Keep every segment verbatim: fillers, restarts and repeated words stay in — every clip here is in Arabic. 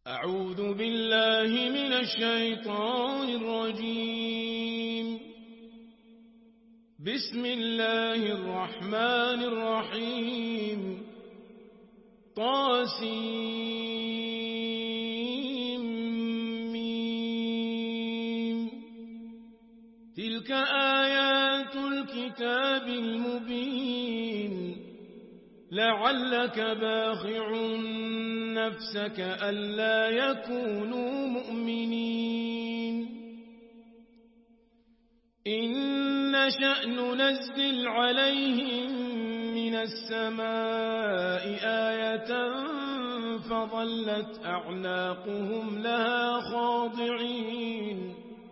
أعوذ بالله من الشيطان الرجيم. بسم الله الرحمن الرحيم. طاسيم. تلك آيات الكتاب المبين. لعلك باخع نفسك ألا يكونوا مؤمنين. إن نشأ ننزل عليهم من السماء آية فظلت أعناقهم لها خاضعين.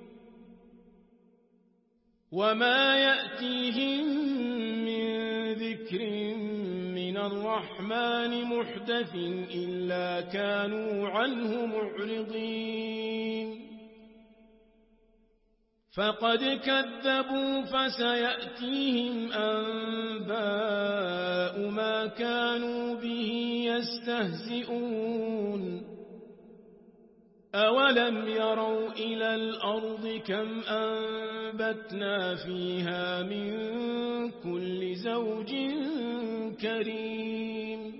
وما يأتيهم من ذكر من الرحمن محدث إلا كانوا عنه معرضين. فقد كذبوا فسيأتيهم أنباء ما كانوا به يستهزئون. أولم يروا إلى الأرض كم أنبتنا فيها من كل زوج كريم.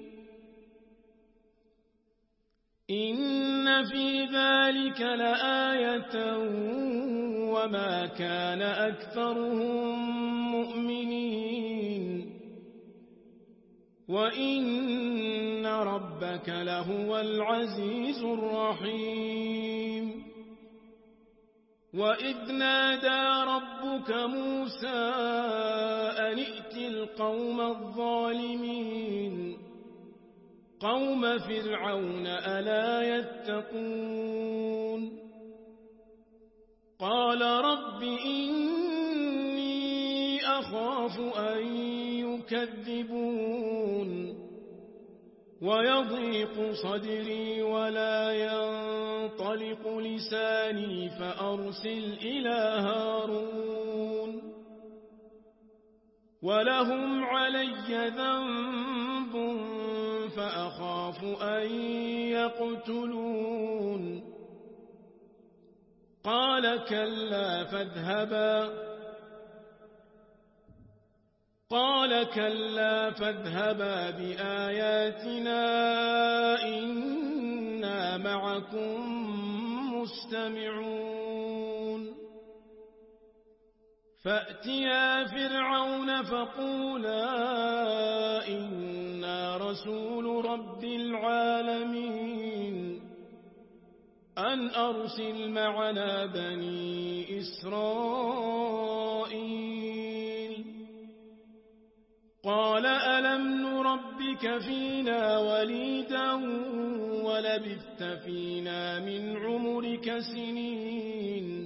إن في ذلك لآية وما كان أكثرهم مؤمنين وإن ربك لهو العزيز الرحيم. وإذ نادى ربك موسى أن ائت القوم الظالمين قوم فرعون ألا يتقون. قال رب إني أخاف أن يكذبون ويضيق صدري ولا ينطلق لساني فأرسل إلى هارون ولهم علي ذنب فأخاف أن يقتلون. قال كلا فاذهبا قال كلا فاذهبا بآياتنا إنا معكم مستمعون. فأتيا فرعون فقولا إنا رسول رب العالمين أن أرسل معنا بني إسرائيل. قال ألم نربك فينا وليدا ولبثت فينا من عمرك سنين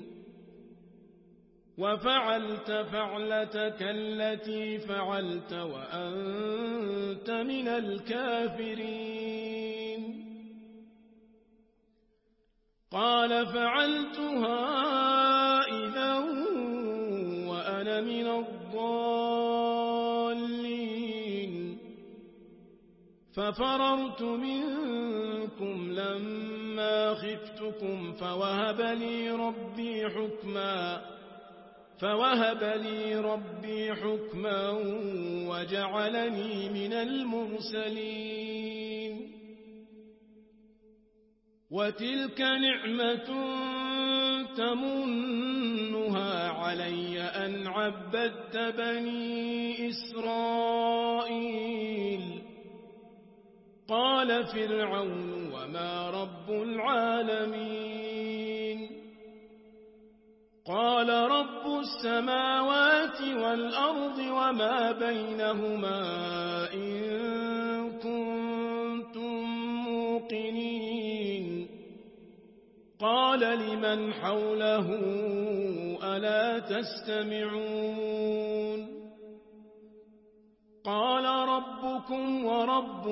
وفعلت فعلتك التي فعلت وأنت من الكافرين. قال فعلتها إذا وأنا من الضالين ففررت منكم لما خفتكم فوهب لي ربي حكما فوهب لي ربي حكما وجعلني من المرسلين. وتلك نعمة تمنها علي أن عبدت بني إسرائيل. قال فرعون وما رب العالمين. قال رب السماوات والأرض وما بينهما إن كنتم موقنين. قال لمن حوله ألا تستمعون. قال ربكم ورب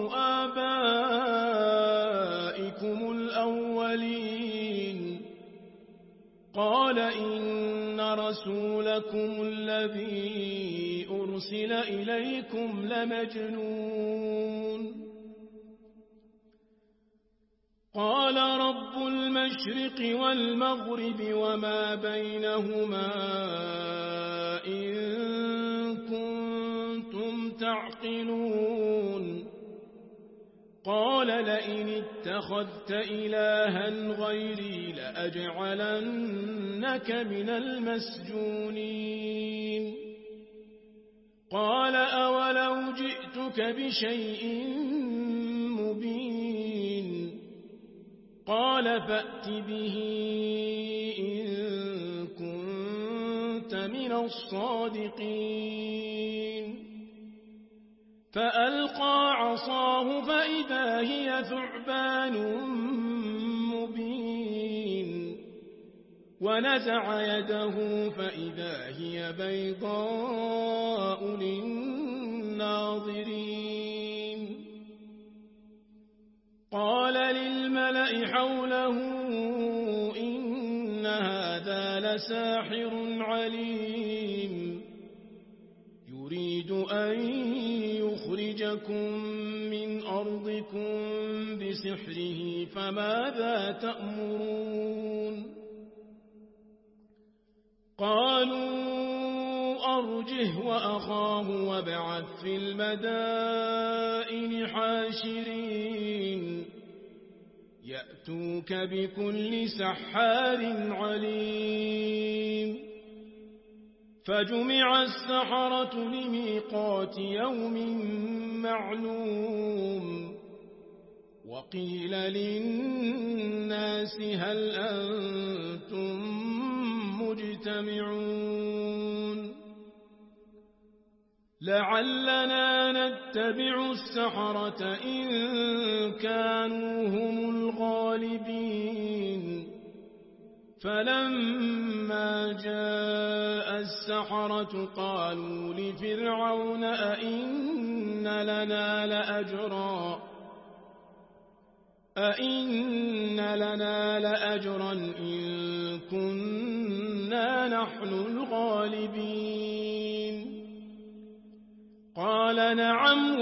آبائكم الأولين. قال إن رسولكم الذي أرسل إليكم لمجنون. قال رب المشرق والمغرب وما بينهما إن كنتم تعقلون قال لئن اتخذت إلها غيري لأجعلنك من المسجونين قال أولو جئتك بشيء مبين قال فأت به إن كنت من الصادقين فألقى عصاه فإذا هي ثعبان مبين ونزع يده فإذا هي بيضاء للناظرين قال للملأ حوله إن هذا لساحر عليم يريد أن يخرجكم من أرضكم بسحره فماذا تأمرون قالوا أرجه وأخاه وابعث في المدائن حاشرين يأتوك بكل سحار عليم فجمع السحرة لميقات يوم معلوم وقيل للناس هل أنتم مجتمعون لعلنا نتبع السحرة إن كانوا هم الغالبين فلما جاء السحرة قالوا لفرعون أئن لنا لأجرا أئن لنا لأجرا إن كنا نحن الغالبين قال نعم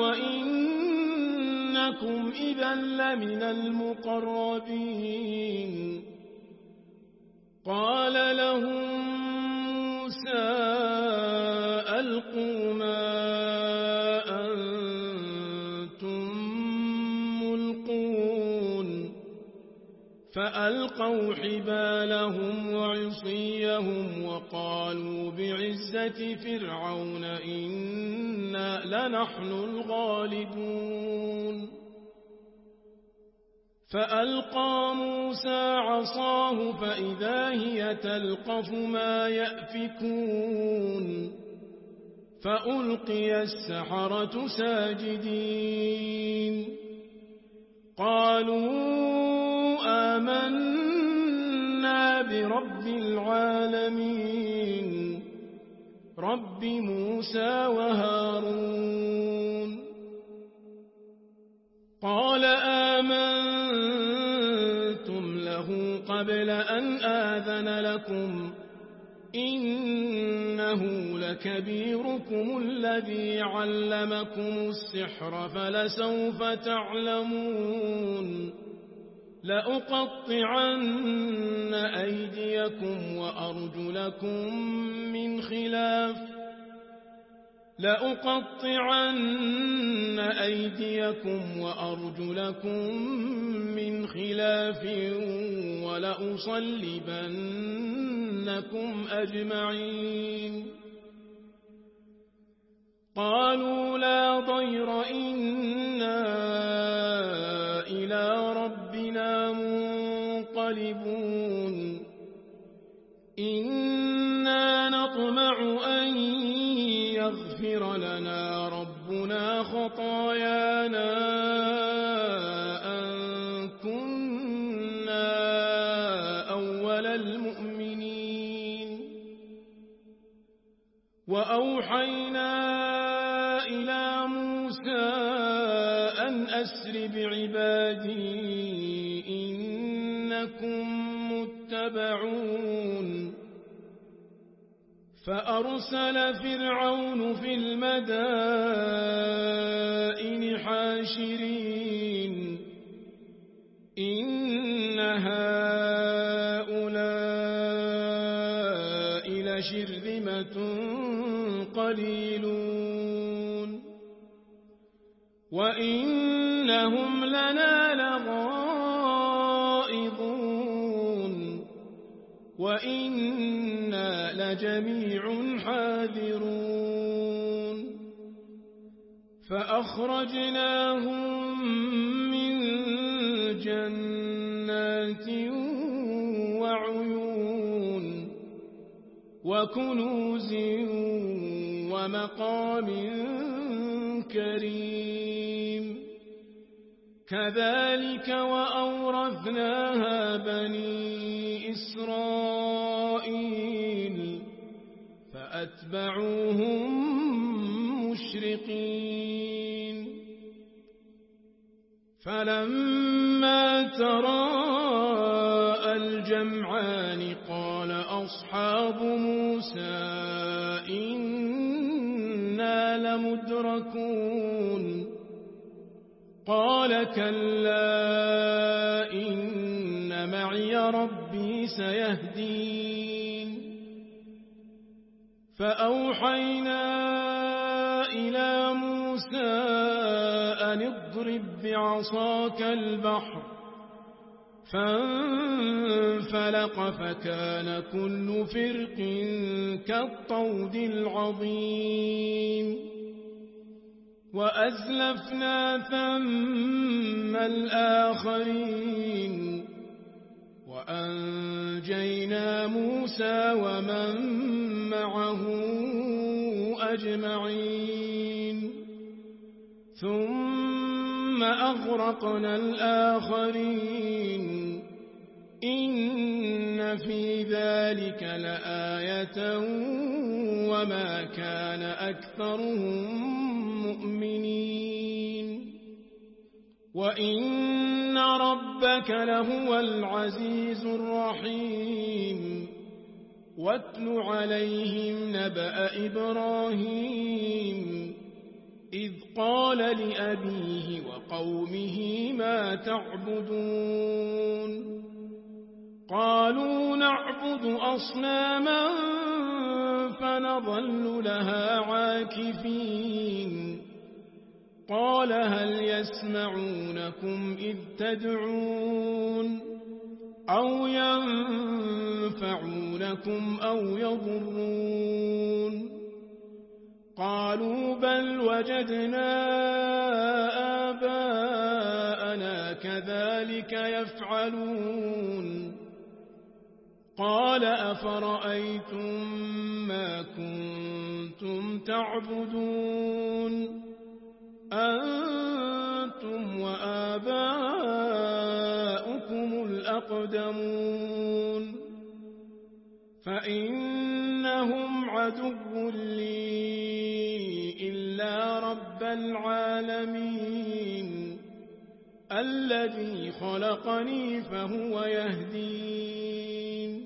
وإنكم إذا لمن المقربين قال لهم موسى ألقوا ما أنتم ملقون فألقوا حبالهم وعصيهم وقالوا بعزة فرعون إنا لنحن الغالبون فألقى موسى عصاه فإذا هي تلقف ما يأفكون فألقي السحرة ساجدين قالوا آمنا برب العالمين رب موسى وهارون قال آمنتم له قبل أن آذن لكم إنه لكبيركم الذي علمكم السحر فلسوف تعلمون لأقطعن أيديكم وأرجلكم من خلاف لأقطعن أيديكم وأرجلكم من خلاف ولأصلبنكم أجمعين قالوا لا ضير إنا إلى ربنا منقلبون إنا نطمع أن يغفر لنا ربنا خطايانا أن كنا أول المؤمنين وأوحينا إلى موسى أن أسر بعبادي إنكم متبعون فأرسل فرعون في المدائن حاشرين إن هؤلاء لشرذمة قليلون وإنهم لنا لغائظون وإنا لجميع حاذرون فأخرجناهم من جنات وعيون وكنوز ومقام كريم كذلك وأورثناها بني إسرائيل فأتبعوهم مشرقين فلما تراءى الجمعان قال أصحاب موسى إنا لمدركون قال كلا إن معي ربي سيهدين فأوحينا إلى موسى أن اضرب بعصاك البحر فانفلق فكان كل فرق كالطود العظيم وأزلفنا ثم الآخرين وأنجينا موسى ومن معه أجمعين ثم أغرقنا الآخرين إن في ذلك لآية وما كان أكثرهم مؤمنين وإن ربك لهو العزيز الرحيم واتل عليهم نبأ إبراهيم إذ قال لأبيه وقومه ما تعبدون قالوا نعبد أصناما فنظل لها عاكفين قال هل يسمعونكم إذ تدعون أو ينفعونكم أو يضرون قالوا بل وجدنا آباءنا كذلك يفعلون قال أفرأيتم ما كنتم تعبدون أنتم وآباؤكم الأقدمون فإنهم عدو لي إلا رب العالمين الذي خلقني فهو يهدين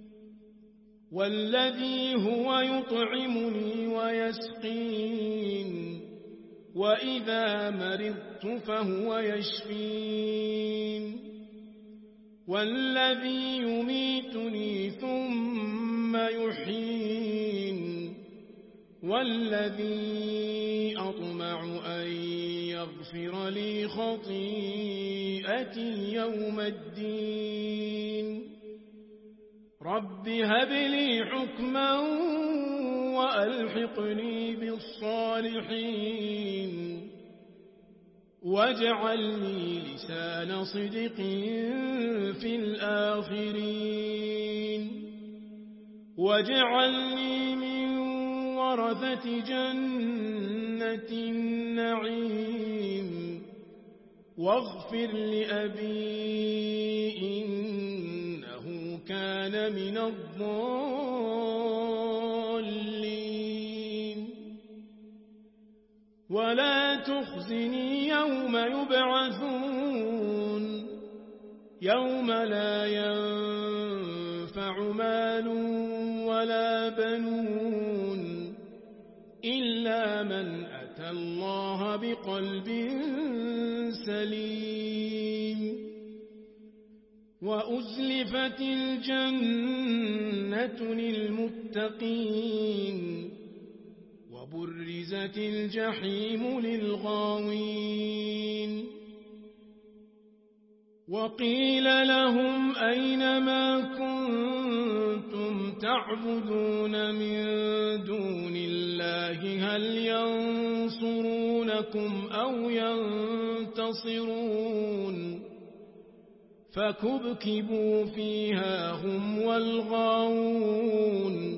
والذي هو يطعمني ويسقين وإذا مرضت فهو يشفين والذي يميتني ثم يحيين والذي أطمع أن يغفر لي خطيئتي يوم الدين رب هب لي حكما وألحقني بالصالحين واجعلني لسان صدق في الآخرين واجعلني من ورثة جنة النعيم واغفر لأبي إنه كان من الضالين ولا تخزني يوم يبعثون يوم لا ينفع مال ولا بنون إلا من أتى الله بقلب سليم وأزلفت الجنة للمتقين وبرزت الجحيم للغاوين وقيل لهم أين ما كنتم تعبدون من دون الله هل ينصرونكم أو ينتصرون فكبكبوا فيها هم والغاوون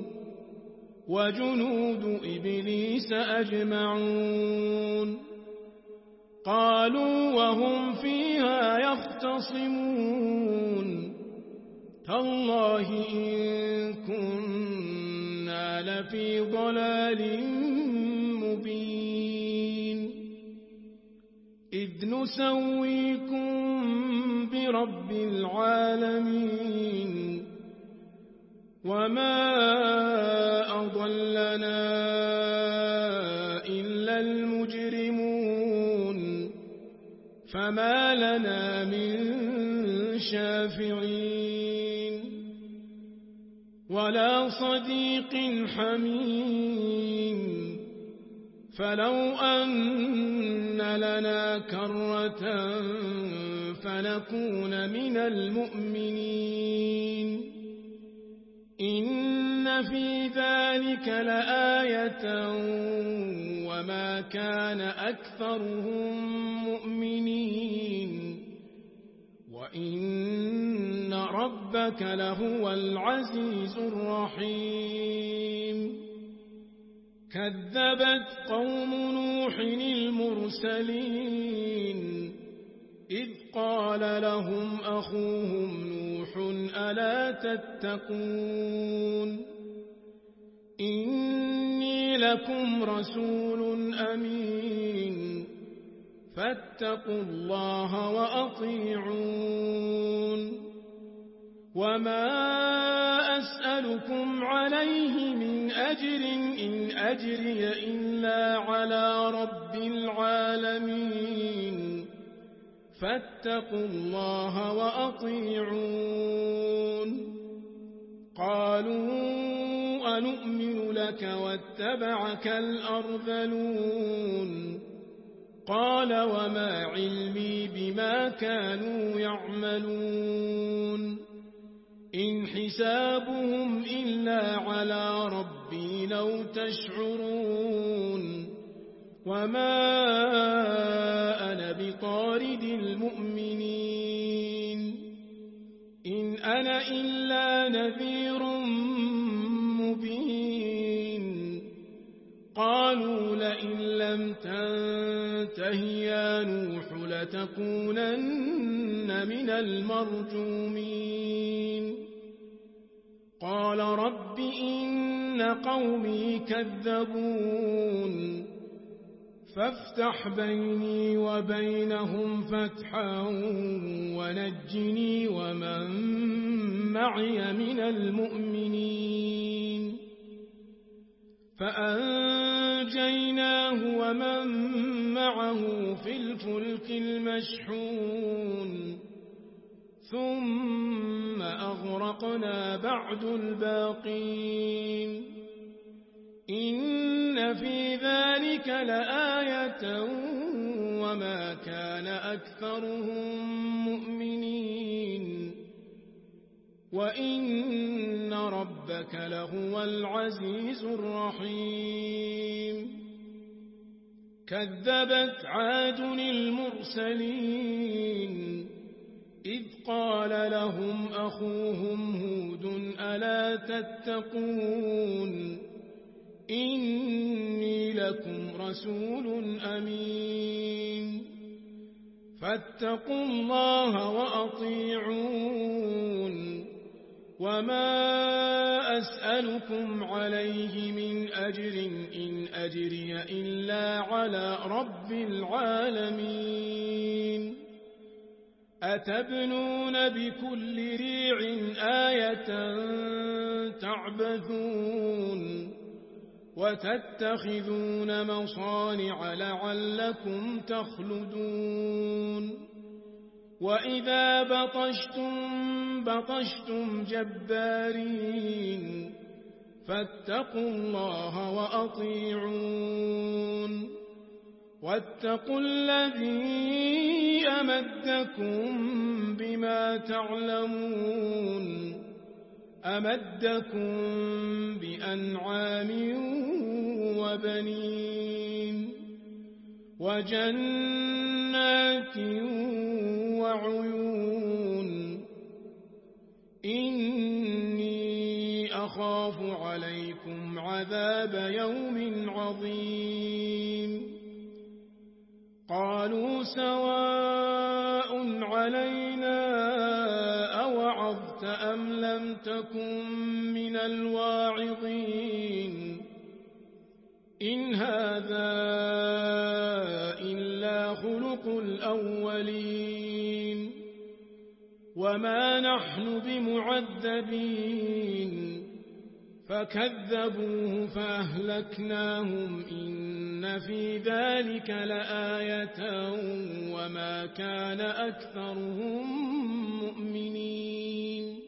وجنود إبليس أجمعون قالوا وهم فيها يختصمون تالله إن كنا لفي ضلال مبين إذ نسويكم برب العالمين وما أضلنا إلا المجرمون فما لنا من شافعين ولا صديق حميم فلو أن لنا كرة فنكون من المؤمنين إن في ذلك لآية وما كان أكثرهم مؤمنين وإن ربك لهو العزيز الرحيم كذبت قوم نوح المرسلين إذ قال لهم أخوهم نوح ألا تتقون إني لكم رسول أمين فاتقوا الله وأطيعون وما أسألكم عليه من أجر إن أجري إلا على رب العالمين فاتقوا الله وأطيعون قالوا أنؤمن لك واتبعك الأرذلون قال وما علمي بما كانوا يعملون إن حسابهم إلا على ربي لو تشعرون وما أنا بطارد المؤمنين إن أنا إلا نذير مبين قالوا لئن لم تنته يا نوح لتكونن من المرجومين قال رب إن قومي كذبون فافتح بيني وبينهم فتحا ونجني ومن معي من المؤمنين فأنجيناه ومن معه في الفلك المشحون ثم أغرقنا بعد الباقين إن في ذلك لآية وما كان أكثرهم مؤمنين وإن ربك لهو العزيز الرحيم كذبت عاد المرسلين إذ قال لهم أخوهم هود ألا تتقون إني لكم رسول أمين فاتقوا الله وأطيعون وما أسألكم عليه من أجر إن أجري إلا على رب العالمين أتبنون بكل ريع آية تعبثون وتتخذون مصانع لعلكم تخلدون وإذا بطشتم بطشتم جبارين فاتقوا الله وأطيعون واتقوا الذي أمدكم بما تعلمون أمدكم بأنعام وبنين وجنات وعيون إني أخاف عليكم عذاب يوم عظيم قالوا سواء علينا أوعظت أم لم تكن من الواعظين إن هذا إلا خلق الأولين وما نحن بمعذبين فكذبوه فأهلكناهم إن في ذلك لآية وما كان أكثرهم مؤمنين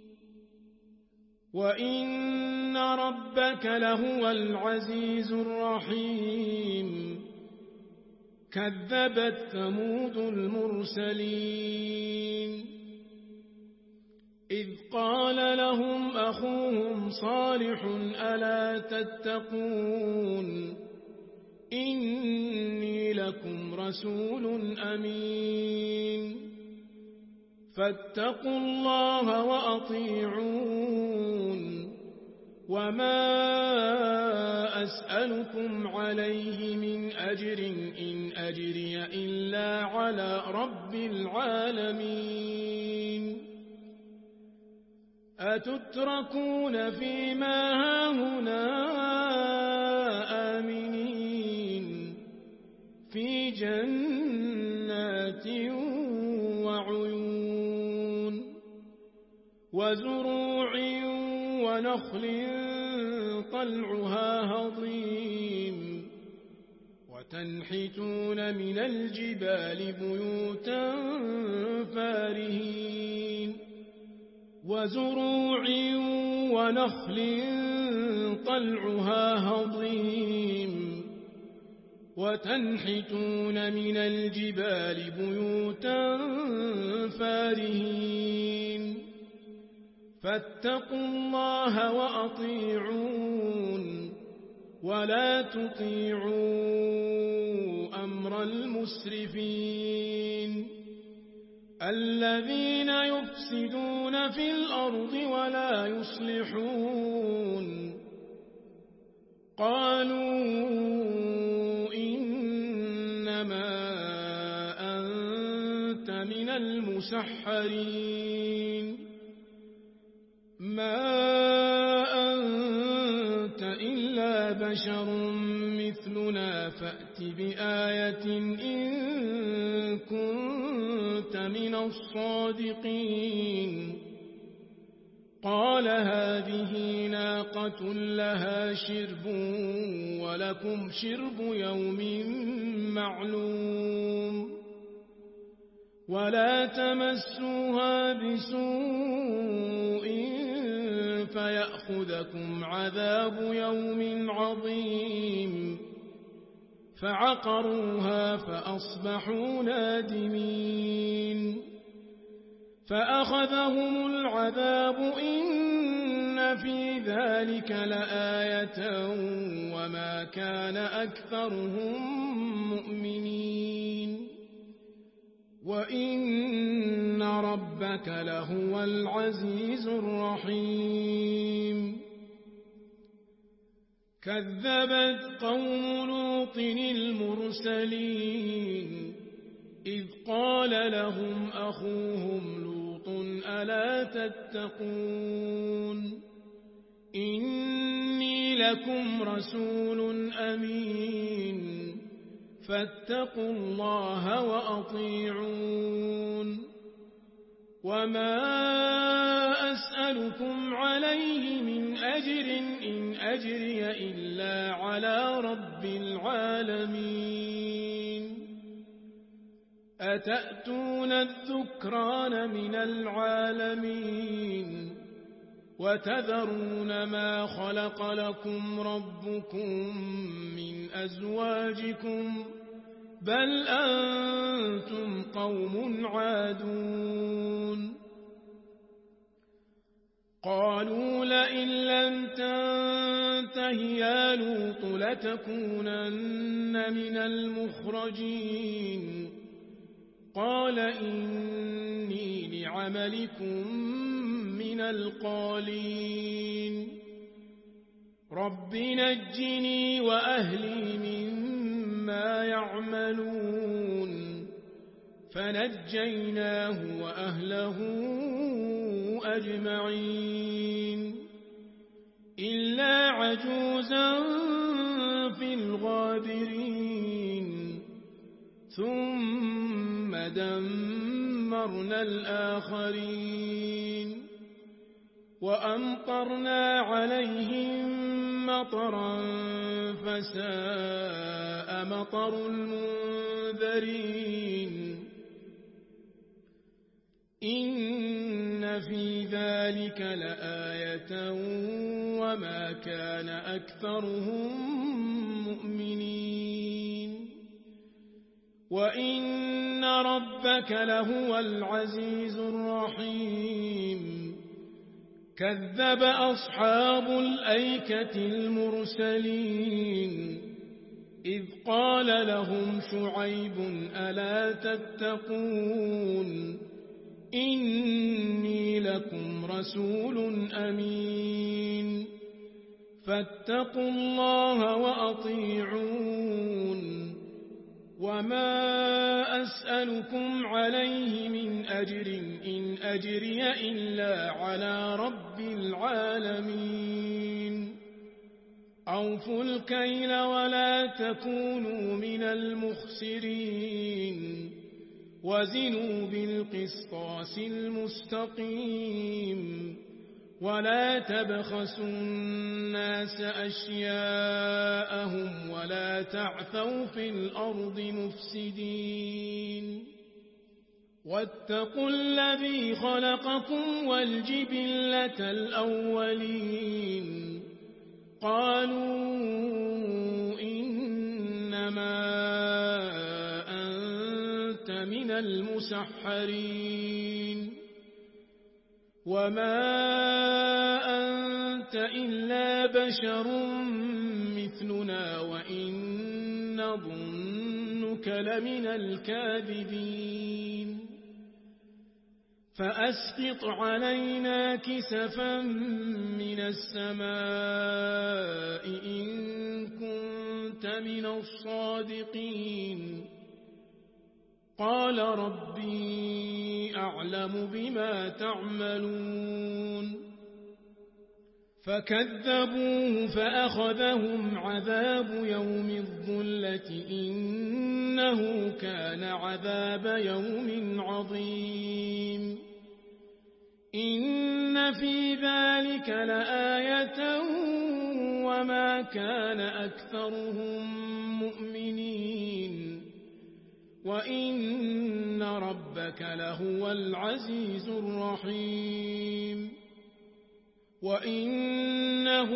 وإن ربك لهو العزيز الرحيم كذبت ثمود المرسلين إذ قال لهم أخوهم صالح ألا تتقون إني لكم رسول أمين فاتقوا الله وأطيعون وما أسألكم عليه من أجر إن أجري إلا على رب العالمين أتتركون فيما هاهنا آمنين في جنات وعيون وزروع ونخل طلعها هضيم وتنحتون من الجبال بيوتا فارهين وزروع ونخل طلعها هضيم وتنحتون من الجبال بيوتا فارهين فاتقوا الله وأطيعون ولا تطيعوا أمر المسرفين الذين يفسدون في الأرض ولا يصلحون قالوا إنما أنت من المسحرين ما أنت إلا بشر مثلنا فأت بآية إن كنت من الصادقين قال هذه ناقة لها شرب ولكم شرب يوم معلوم ولا تمسوها بسوء فيأخذكم عذاب يوم عظيم فعقروها فأصبحوا نادمين فأخذهم العذاب إن في ذلك لآية وما كان أكثرهم مؤمنين وإن ربك لهو العزيز الرحيم كذبت قوم لوط المرسلين إذ قال لهم أخوهم لوط ألا تتقون إني لكم رسول أمين فاتقوا الله وأطيعون وما أسألكم عليه من أجر إن أجري إلا على رب العالمين أتأتون الذكران من العالمين وتذرون ما خلق لكم ربكم من أزواجكم بل أنتم قوم عادون قالوا لئن لم تنته يا لوط لتكونن من المخرجين قال إني لعملكم من القالين رب نجني وأهلي مما يعملون فنجيناه وأهله أجمعين إلا عجوزا في الغابرين ثم دمرنا الآخرين وأمطرنا عليهم مطرا فساء مطر المنذرين إن في ذلك لآية وما كان أكثرهم مؤمنين وإن ربك لهو العزيز الرحيم كذب أصحاب الأيكة المرسلين إذ قال لهم شعيب ألا تتقون إني لكم رسول أمين فاتقوا الله وأطيعون وما أسألكم عليه من أجر إن أجري إلا على رب العالمين أوفوا الكيل ولا تكونوا من المخسرين وزنوا بالقسطاس المستقيم ولا تبخسوا الناس أشياءهم ولا تعثوا في الأرض مفسدين واتقوا الذي خلقكم والجبلة الأولين قالوا إنما أنت من المسحرين وما أنت إلا بشر مثلنا وإن نظنك لمن الكاذبين فأسقط علينا كسفا من السماء إن كنت من الصادقين قال ربي أعلم بما تعملون فكذبوه فأخذهم عذاب يوم الظلة إنه كان عذاب يوم عظيم إن في ذلك لآية وما كان أكثرهم مؤمنين وإن ربك لهو العزيز الرحيم وإنه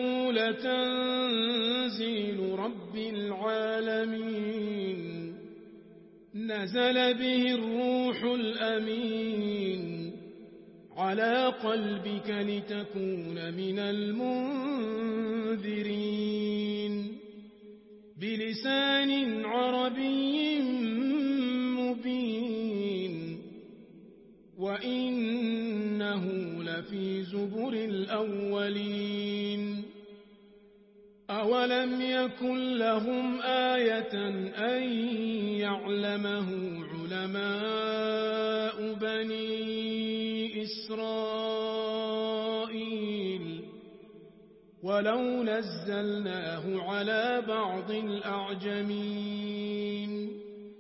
لتنزيل رب العالمين نزل به الروح الأمين على قلبك لتكون من المنذرين بلسان عربي مبين وإنه لفي زبر الأولين أولم يكن لهم آية أن يعلمه علماء بني إسرائيل ولو نزلناه على بعض الأعجمين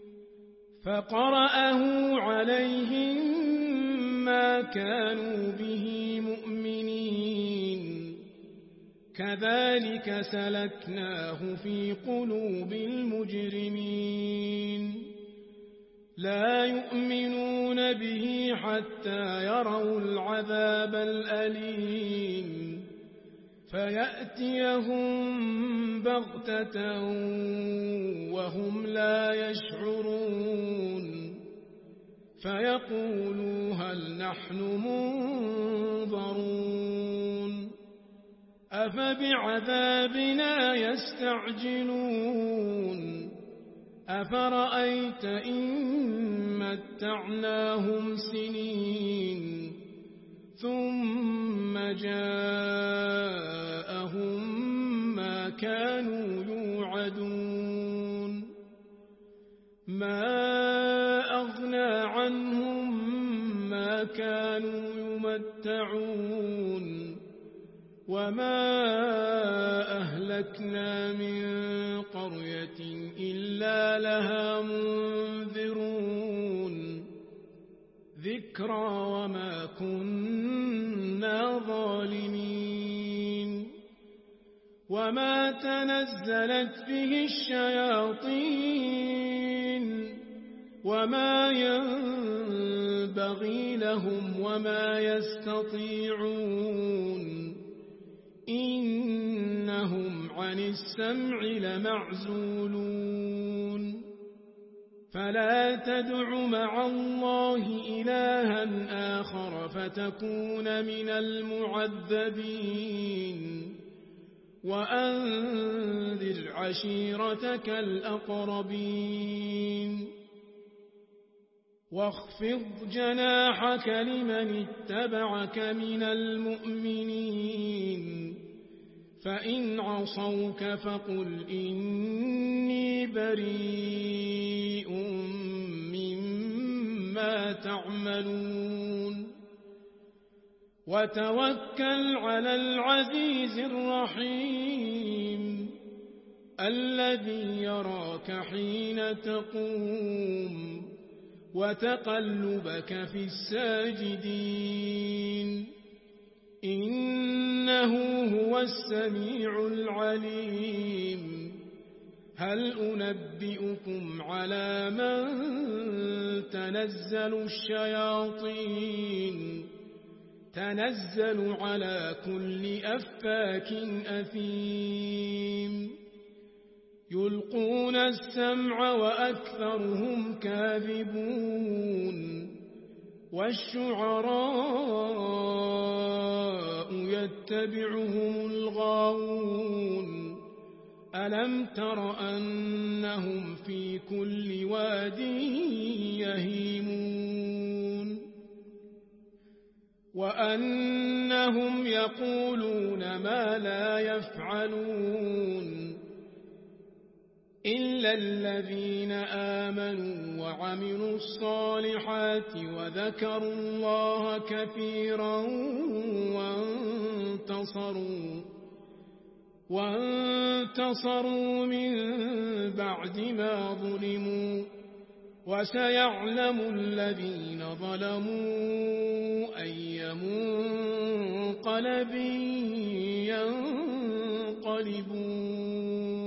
فقرأه عليهم ما كانوا به مؤمنين كذلك سلكناه في قلوب المجرمين لا يؤمنون به حتى يروا العذاب الأليم فيأتيهم بغتة وهم لا يشعرون فيقولوا هل نحن منظرون أفبعذابنا يستعجلون أفرأيت إن متعناهم سنين ثم جاءهم ما كانوا يوعدون ما أغنى عنهم ما كانوا يمتعون وما أهلكنا من قرية إلا لها منذرون ذكرى وما كنا ظالمين وما تنزلت به الشياطين وما ينبغي لهم وما يستطيعون إنهم عن السمع لمعزولون فلا تدع مع الله إلها آخر فتكون من المعذبين وأنذر عشيرتك الأقربين واخفض جناحك لمن اتبعك من المؤمنين فإن عصوك فقل إني بريء مما تعملون وتوكل على العزيز الرحيم الذي يراك حين تقوم وتقلبك في الساجدين إنه هو السميع العليم هل أنبئكم على من تنزل الشياطين تنزل على كل أفاك أثيم يلقون السمع وأكثرهم كاذبون والشعراء يتبعهم الغاوون ألم تر أنهم في كل واد يهيمون وأنهم يقولون ما لا يفعلون إلا الذين آمنوا وعملوا الصالحات وذكروا الله كثيرا وانتصروا وانتصروا من بعد ما ظلموا وسيعلم الذين ظلموا أي منقلب ينقلبون